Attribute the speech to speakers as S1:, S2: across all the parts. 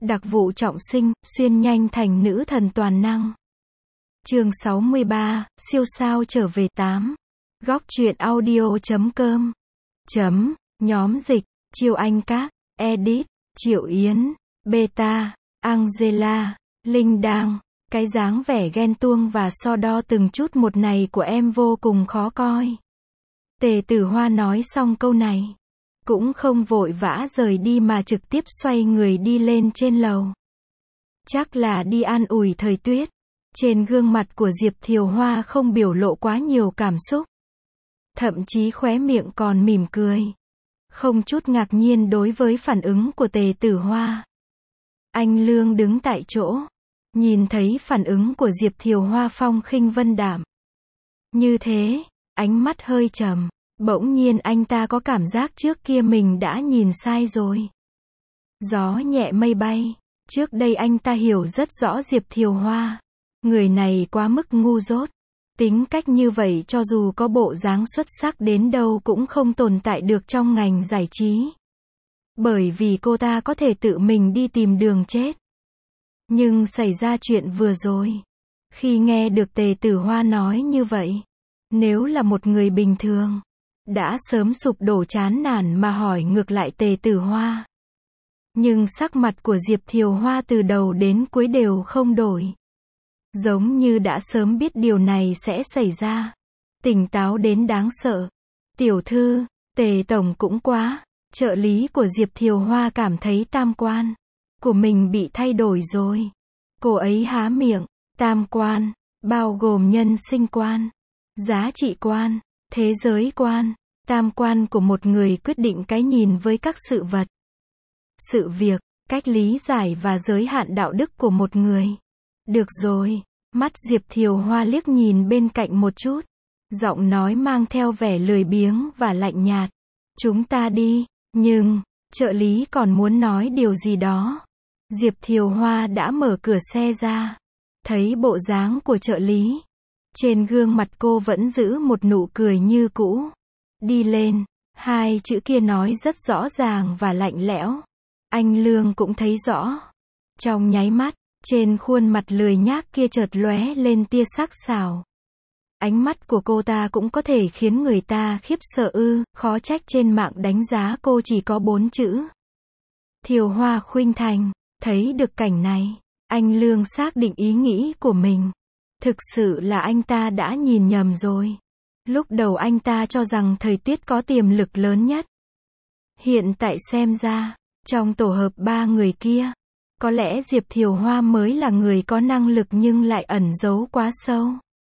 S1: Đặc vụ trọng sinh, xuyên nhanh thành nữ thần toàn năng. Chương 63, siêu sao trở về 8. Góc truyện audio.com. Nhóm dịch, Chiêu Anh Các, Edit, Triệu Yến, Beta, Angela, Linh Đang. Cái dáng vẻ ghen tuông và so đo từng chút một này của em vô cùng khó coi. Tề Tử Hoa nói xong câu này, cũng không vội vã rời đi mà trực tiếp xoay người đi lên trên lầu. Chắc là đi an ủi Thời Tuyết. Trên gương mặt của Diệp Thiều Hoa không biểu lộ quá nhiều cảm xúc. Thậm chí khóe miệng còn mỉm cười. Không chút ngạc nhiên đối với phản ứng của Tề Tử Hoa. Anh Lương đứng tại chỗ, nhìn thấy phản ứng của Diệp Thiều Hoa phong khinh vân đạm. Như thế, ánh mắt hơi trầm. Bỗng nhiên anh ta có cảm giác trước kia mình đã nhìn sai rồi. Gió nhẹ mây bay. Trước đây anh ta hiểu rất rõ Diệp Thiều Hoa. Người này quá mức ngu dốt. Tính cách như vậy cho dù có bộ dáng xuất sắc đến đâu cũng không tồn tại được trong ngành giải trí. Bởi vì cô ta có thể tự mình đi tìm đường chết. Nhưng xảy ra chuyện vừa rồi. Khi nghe được Tề Tử Hoa nói như vậy, nếu là một người bình thường, đã sớm sụp đổ chán nản mà hỏi ngược lại Tề Tử Hoa. Nhưng sắc mặt của Diệp Thiều Hoa từ đầu đến cuối đều không đổi. Giống như đã sớm biết điều này sẽ xảy ra. Tỉnh táo đến đáng sợ. Tiểu thư, Tề tổng cũng quá. Trợ lý của Diệp Thiều Hoa cảm thấy tam quan của mình bị thay đổi rồi. Cô ấy há miệng. Tam quan, bao gồm nhân sinh quan, giá trị quan, thế giới quan. Tam quan của một người quyết định cái nhìn với các sự vật, sự việc, cách lý giải và giới hạn đạo đức của một người. Được rồi, mắt Diệp Thiều Hoa liếc nhìn bên cạnh một chút. Giọng nói mang theo vẻ lười biếng và lạnh nhạt. Chúng ta đi, nhưng, trợ lý còn muốn nói điều gì đó. Diệp Thiều Hoa đã mở cửa xe ra. Thấy bộ dáng của trợ lý. Trên gương mặt cô vẫn giữ một nụ cười như cũ. Đi lên, hai chữ kia nói rất rõ ràng và lạnh lẽo. Anh Lương cũng thấy rõ. Trong nháy mắt, trên khuôn mặt lười nhác kia chợt lóe lên tia sắc sảo. Ánh mắt của cô ta cũng có thể khiến người ta khiếp sợ khó trách trên mạng đánh giá cô chỉ có 4 chữ. Thiều Hoa khuynh thành. Thấy được cảnh này, anh Lương xác định ý nghĩ của mình. Thực sự là anh ta đã nhìn nhầm rồi. Lúc đầu anh ta cho rằng Thời Tuyết có tiềm lực lớn nhất. Hiện tại xem ra, trong tổ hợp 3 người kia, có lẽ Diệp Thiều Hoa mới là người có năng lực nhưng lại ẩn giấu quá sâu.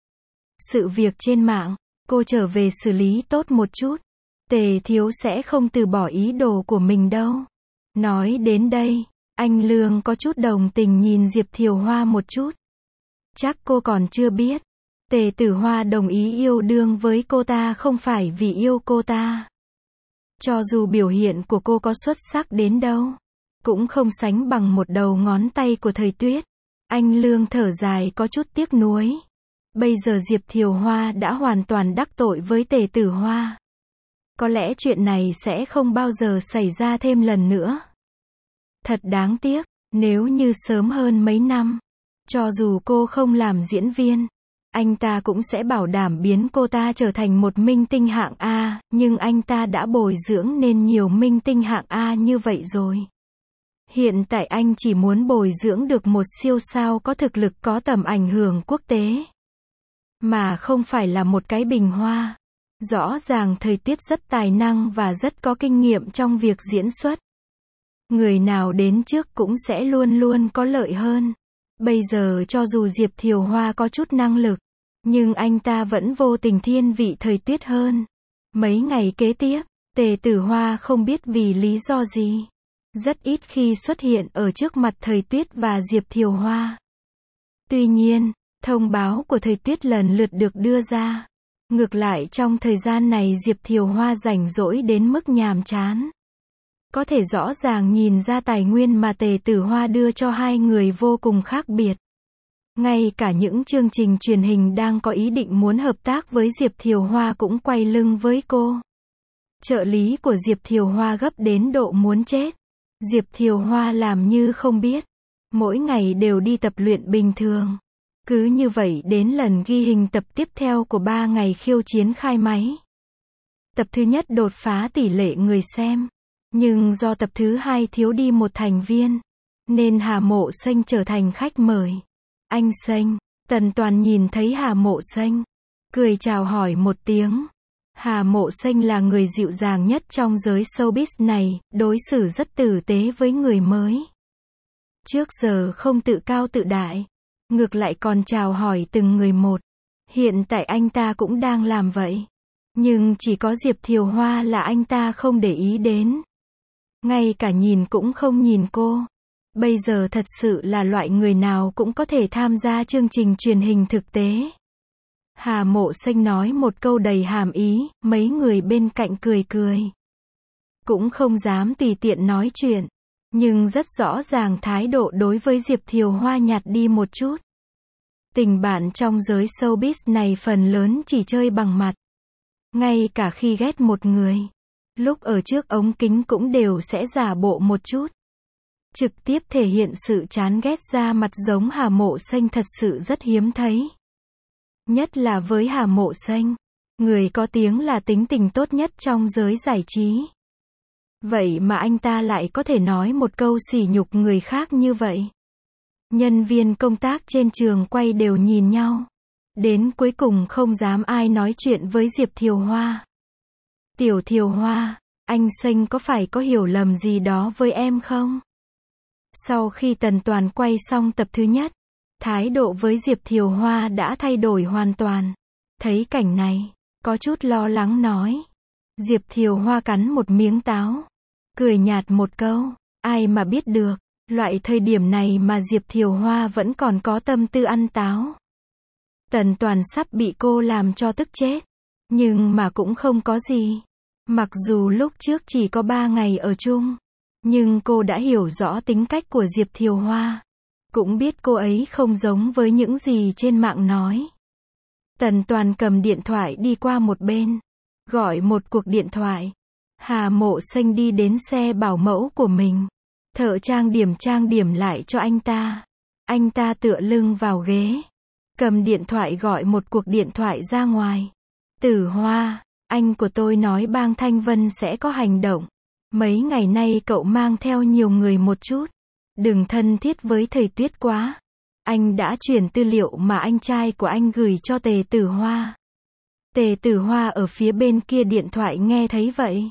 S1: Sự việc trên mạng, cô trở về xử lý tốt một chút. Tề thiếu sẽ không từ bỏ ý đồ của mình đâu. Nói đến đây, anh Lương có chút đồng tình nhìn Diệp Thiều Hoa một chút. Chắc cô còn chưa biết. Tề Tử Hoa đồng ý yêu đương với cô ta không phải vì yêu cô ta. Cho dù biểu hiện của cô có xuất sắc đến đâu, cũng không sánh bằng một đầu ngón tay của Thời Tuyết. Anh Lương thở dài có chút tiếc nuối. Bây giờ Diệp Thiều Hoa đã hoàn toàn đắc tội với Tề Tử Hoa. Có lẽ chuyện này sẽ không bao giờ xảy ra thêm lần nữa. Thật đáng tiếc, nếu như sớm hơn mấy năm, cho dù cô không làm diễn viên, anh ta cũng sẽ bảo đảm biến cô ta trở thành một minh tinh hạng A, nhưng anh ta đã bồi dưỡng nên nhiều minh tinh hạng A như vậy rồi. Hiện tại anh chỉ muốn bồi dưỡng được một siêu sao có thực lực có tầm ảnh hưởng quốc tế, mà không phải là một cái bình hoa. Rõ ràng Thời Tuyết rất tài năng và rất có kinh nghiệm trong việc diễn xuất. Người nào đến trước cũng sẽ luôn luôn có lợi hơn. Bây giờ cho dù Diệp Thiều Hoa có chút năng lực, nhưng anh ta vẫn vô tình thiên vị Thời Tuyết hơn. Mấy ngày kế tiếp, Tề Tử Hoa không biết vì lý do gì, rất ít khi xuất hiện ở trước mặt Thời Tuyết và Diệp Thiều Hoa. Tuy nhiên, thông báo của Thời Tuyết lần lượt được đưa ra. Ngược lại trong thời gian này Diệp Thiều Hoa rảnh rỗi đến mức nhàm chán. Có thể rõ ràng nhìn ra tài nguyên mà Tề Tử Hoa đưa cho hai người vô cùng khác biệt. Ngay cả những chương trình truyền hình đang có ý định muốn hợp tác với Diệp Thiều Hoa cũng quay lưng với cô. Trợ lý của Diệp Thiều Hoa gấp đến độ muốn chết. Diệp Thiều Hoa làm như không biết. Mỗi ngày đều đi tập luyện bình thường. Cứ như vậy đến lần ghi hình tập tiếp theo của 3 ngày khiêu chiến khai máy. Tập thứ nhất đột phá tỷ lệ người xem. Nhưng do tập thứ hai thiếu đi một thành viên, nên Hà Mộ Xanh trở thành khách mời. Anh Xanh, Tần Toàn nhìn thấy Hà Mộ Xanh, cười chào hỏi một tiếng. Hà Mộ Xanh là người dịu dàng nhất trong giới showbiz này, đối xử rất tử tế với người mới. Trước giờ không tự cao tự đại, ngược lại còn chào hỏi từng người một. Hiện tại anh ta cũng đang làm vậy. Nhưng chỉ có Diệp Thiều Hoa là anh ta không để ý đến. Ngay cả nhìn cũng không nhìn cô. Bây giờ thật sự là loại người nào cũng có thể tham gia chương trình truyền hình thực tế. Hà Mộ Xanh nói một câu đầy hàm ý, mấy người bên cạnh cười cười. Cũng không dám tùy tiện nói chuyện. Nhưng rất rõ ràng thái độ đối với Diệp Thiều Hoa nhạt đi một chút. Tình bạn trong giới showbiz này phần lớn chỉ chơi bằng mặt. Ngay cả khi ghét một người, lúc ở trước ống kính cũng đều sẽ giả bộ một chút. Trực tiếp thể hiện sự chán ghét ra mặt giống Hà Mộ Xanh thật sự rất hiếm thấy. Nhất là với Hà Mộ Xanh, người có tiếng là tính tình tốt nhất trong giới giải trí. Vậy mà anh ta lại có thể nói một câu sỉ nhục người khác như vậy. Nhân viên công tác trên trường quay đều nhìn nhau. Đến cuối cùng không dám ai nói chuyện với Diệp Thiều Hoa. Tiểu Thiều Hoa, anh Xanh có phải có hiểu lầm gì đó với em không? Sau khi Tần Toàn quay xong tập thứ nhất, thái độ với Diệp Thiều Hoa đã thay đổi hoàn toàn. Thấy cảnh này, có chút lo lắng nói. Diệp Thiều Hoa cắn một miếng táo, cười nhạt một câu, ai mà biết được, loại thời điểm này mà Diệp Thiều Hoa vẫn còn có tâm tư ăn táo. Tần Toàn sắp bị cô làm cho tức chết, nhưng mà cũng không có gì. Mặc dù lúc trước chỉ có 3 ngày ở chung, nhưng cô đã hiểu rõ tính cách của Diệp Thiều Hoa. Cũng biết cô ấy không giống với những gì trên mạng nói. Tần Toàn cầm điện thoại đi qua một bên, gọi một cuộc điện thoại. Hà Mộ Xanh đi đến xe bảo mẫu của mình. Thợ trang điểm lại cho anh ta. Anh ta tựa lưng vào ghế, cầm điện thoại gọi một cuộc điện thoại ra ngoài. Tử Hoa, anh của tôi nói Bang Thanh Vân sẽ có hành động. Mấy ngày nay cậu mang theo nhiều người một chút. Đừng thân thiết với thầy Tuyết quá. Anh đã chuyển tư liệu mà anh trai của anh gửi cho Tề Tử Hoa. Tề Tử Hoa ở phía bên kia điện thoại nghe thấy vậy,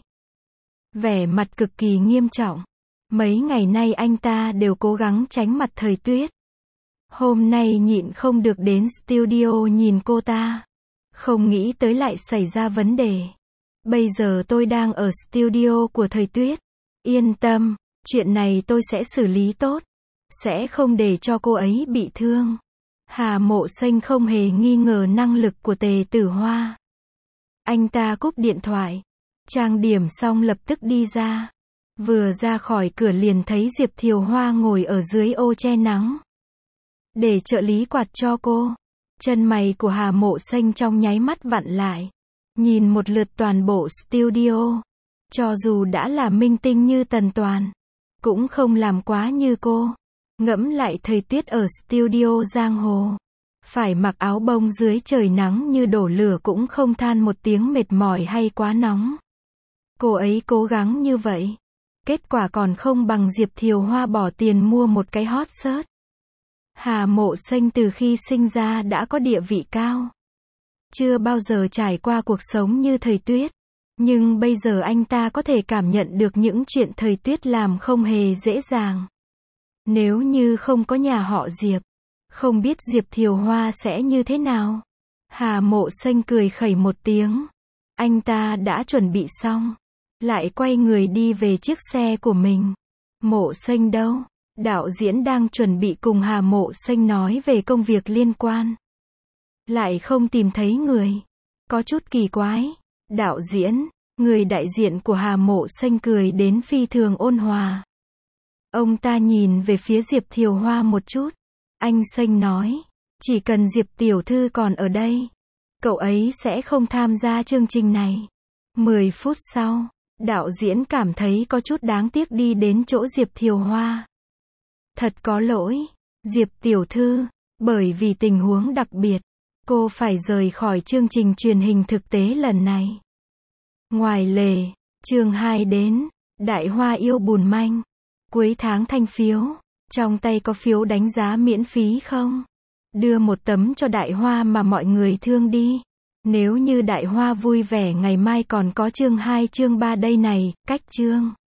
S1: vẻ mặt cực kỳ nghiêm trọng. Mấy ngày nay anh ta đều cố gắng tránh mặt thầy Tuyết. Hôm nay nhịn không được đến studio nhìn cô ta. Không nghĩ tới lại xảy ra vấn đề. Bây giờ tôi đang ở studio của thầy Tuyết. Yên tâm, chuyện này tôi sẽ xử lý tốt. Sẽ không để cho cô ấy bị thương. Hà Mộ Xanh không hề nghi ngờ năng lực của Tề Tử Hoa. Anh ta cúp điện thoại. Trang điểm xong lập tức đi ra. Vừa ra khỏi cửa liền thấy Diệp Thiều Hoa ngồi ở dưới ô che nắng. Để trợ lý quạt cho cô. Chân mày của Hà Mộ Xanh trong nháy mắt vặn lại. Nhìn một lượt toàn bộ studio. Cho dù đã là minh tinh như Tần Toàn, cũng không làm quá như cô. Ngẫm lại thầy Tuyết ở studio giang hồ. Phải mặc áo bông dưới trời nắng như đổ lửa cũng không than một tiếng mệt mỏi hay quá nóng. Cô ấy cố gắng như vậy. Kết quả còn không bằng Diệp Thiều Hoa bỏ tiền mua một cái hot search. Hà Mộ Xanh từ khi sinh ra đã có địa vị cao. Chưa bao giờ trải qua cuộc sống như thầy Tuyết. Nhưng bây giờ anh ta có thể cảm nhận được những chuyện thầy Tuyết làm không hề dễ dàng. Nếu như không có nhà họ Diệp, không biết Diệp Thiều Hoa sẽ như thế nào. Hà Mộ Xanh cười khẩy một tiếng. Anh ta đã chuẩn bị xong, lại quay người đi về chiếc xe của mình. Mộ Xanh đâu? Đạo diễn đang chuẩn bị cùng Hà Mộ Xanh nói về công việc liên quan. Lại không tìm thấy người. Có chút kỳ quái. Đạo diễn, người đại diện của Hà Mộ Xanh cười đến phi thường ôn hòa. Ông ta nhìn về phía Diệp Thiều Hoa một chút. Anh Xanh nói, chỉ cần Diệp tiểu thư còn ở đây, cậu ấy sẽ không tham gia chương trình này. 10 phút sau, Đạo diễn cảm thấy có chút đáng tiếc đi đến chỗ Diệp Thiều Hoa. Thật có lỗi, Diệp tiểu thư, bởi vì tình huống đặc biệt, cô phải rời khỏi chương trình truyền hình thực tế lần này. Ngoài lề, chương 2 đến, Đại Hoa yêu bùn manh. Cuối tháng thanh phiếu, trong tay có phiếu đánh giá miễn phí không? Đưa một tấm cho Đại Hoa mà mọi người thương đi. Nếu như Đại Hoa vui vẻ ngày mai còn có chương 2 chương 3 đây này, cách chương.